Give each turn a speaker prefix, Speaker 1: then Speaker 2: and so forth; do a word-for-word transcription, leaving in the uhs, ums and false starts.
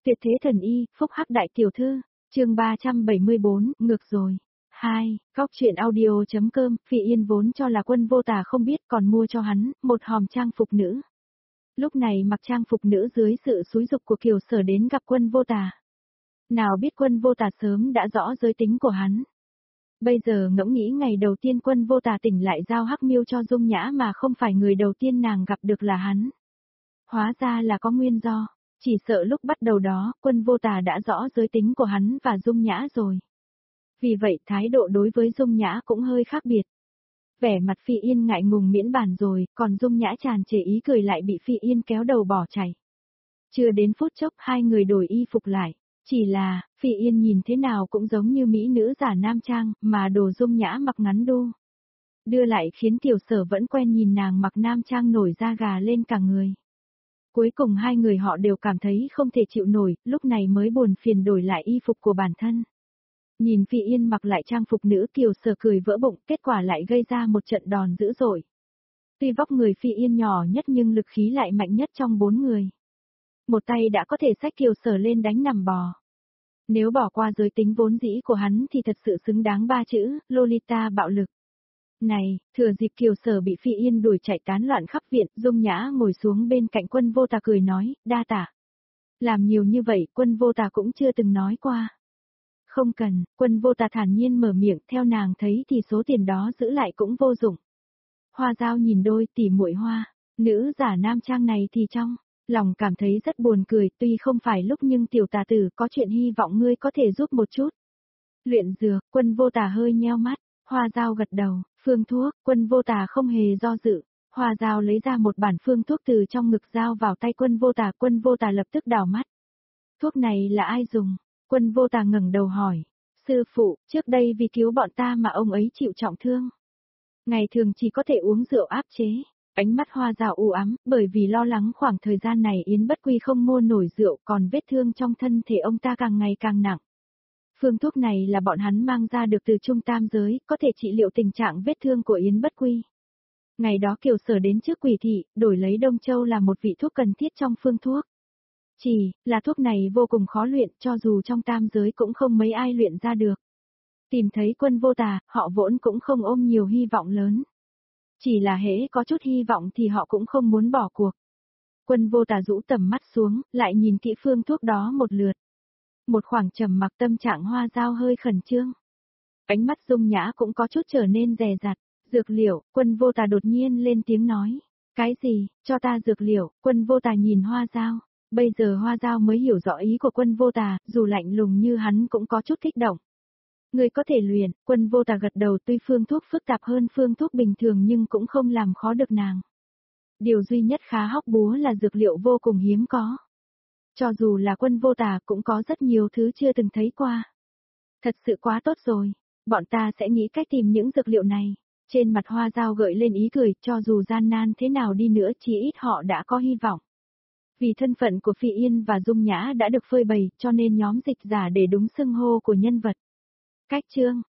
Speaker 1: Tuyệt thế thần y, phúc hắc đại tiểu thư, chương ba trăm bảy mươi bốn, ngược rồi. hai, Góc truyện audio.com, Phỉ Yên vốn cho là Quân Vô Tà không biết còn mua cho hắn, một hòm trang phục nữ. Lúc này mặc trang phục nữ dưới sự xúi dục của Kiều Sở đến gặp Quân Vô Tà. Nào biết Quân Vô Tà sớm đã rõ giới tính của hắn. Bây giờ ngẫm nghĩ ngày đầu tiên Quân Vô Tà tỉnh lại giao hắc miêu cho Dung Nhã mà không phải người đầu tiên nàng gặp được là hắn. Hóa ra là có nguyên do. Chỉ sợ lúc bắt đầu đó, Quân Vô Tà đã rõ giới tính của hắn và Dung Nhã rồi. Vì vậy thái độ đối với Dung Nhã cũng hơi khác biệt. Vẻ mặt Phi Yên ngại ngùng miễn bàn rồi, còn Dung Nhã tràn trề ý cười lại bị Phi Yên kéo đầu bỏ chạy. Chưa đến phút chốc hai người đổi y phục lại. Chỉ là, Phi Yên nhìn thế nào cũng giống như mỹ nữ giả nam trang, mà đồ Dung Nhã mặc ngắn đu. Đưa lại khiến Tiểu Sở vẫn quen nhìn nàng mặc nam trang nổi da gà lên cả người. Cuối cùng hai người họ đều cảm thấy không thể chịu nổi, lúc này mới buồn phiền đổi lại y phục của bản thân. Nhìn Phi Yên mặc lại trang phục nữ Kiều Sở cười vỡ bụng, kết quả lại gây ra một trận đòn dữ dội. Tuy vóc người Phi Yên nhỏ nhất nhưng lực khí lại mạnh nhất trong bốn người. Một tay đã có thể xách Kiều Sở lên đánh nằm bò. Nếu bỏ qua giới tính vốn dĩ của hắn thì thật sự xứng đáng ba chữ, Lolita bạo lực. Này, thừa dịp Kiều Sở bị Phi Yên đuổi chạy tán loạn khắp viện, Dung Nhã ngồi xuống bên cạnh Quân Vô Tà cười nói, đa tạ. Làm nhiều như vậy, Quân Vô Tà cũng chưa từng nói qua. Không cần, Quân Vô Tà thản nhiên mở miệng, theo nàng thấy thì số tiền đó giữ lại cũng vô dụng. Hoa Dao nhìn đôi tỉ muội hoa, nữ giả nam trang này thì trong, lòng cảm thấy rất buồn cười, tuy không phải lúc nhưng tiểu tà tử có chuyện hy vọng ngươi có thể giúp một chút. Luyện dược, Quân Vô Tà hơi nheo mắt, Hoa Dao gật đầu, phương thuốc, Quân Vô Tà không hề do dự. Hoa Dao lấy ra một bản phương thuốc từ trong ngực giao vào tay Quân Vô Tà, Quân Vô Tà lập tức đảo mắt. Thuốc này là ai dùng? Quân Vô Tà ngẩng đầu hỏi. Sư phụ, trước đây vì cứu bọn ta mà ông ấy chịu trọng thương. Ngày thường chỉ có thể uống rượu áp chế. Ánh mắt Hoa Dao u ám, bởi vì lo lắng khoảng thời gian này Yến Bất Quy không mua nổi rượu, còn vết thương trong thân thể ông ta càng ngày càng nặng. Phương thuốc này là bọn hắn mang ra được từ Trung Tam Giới, có thể trị liệu tình trạng vết thương của Yến Bất Quy. Ngày đó Kiều Sở đến trước Quỷ thị, đổi lấy Đông Châu là một vị thuốc cần thiết trong phương thuốc. Chỉ là thuốc này vô cùng khó luyện, cho dù trong Tam Giới cũng không mấy ai luyện ra được. Tìm thấy Quân Vô Tà, họ vốn cũng không ôm nhiều hy vọng lớn. Chỉ là hễ có chút hy vọng thì họ cũng không muốn bỏ cuộc. Quân Vô Tà rũ tầm mắt xuống, lại nhìn kỹ phương thuốc đó một lượt. Một khoảng trầm mặc, tâm trạng Hoa Dao hơi khẩn trương. Ánh mắt Dung Nhã cũng có chút trở nên dè dặt. Dược liệu, Quân Vô Tà đột nhiên lên tiếng nói. Cái gì, cho ta dược liệu? Quân Vô Tà nhìn Hoa Dao. Bây giờ Hoa Dao mới hiểu rõ ý của Quân Vô Tà, dù lạnh lùng như hắn cũng có chút kích động. Người có thể luyện, Quân Vô Tà gật đầu, tuy phương thuốc phức tạp hơn phương thuốc bình thường nhưng cũng không làm khó được nàng. Điều duy nhất khá hóc búa là dược liệu vô cùng hiếm có. Cho dù là Quân Vô Tà cũng có rất nhiều thứ chưa từng thấy qua. Thật sự quá tốt rồi, bọn ta sẽ nghĩ cách tìm những dược liệu này. Trên mặt Hoa Dao gợi lên ý cười, cho dù gian nan thế nào đi nữa chí ít họ đã có hy vọng. Vì thân phận của Phi Yên và Dung Nhã đã được phơi bày, cho nên nhóm dịch giả để đúng xưng hô của nhân vật. Cách chương,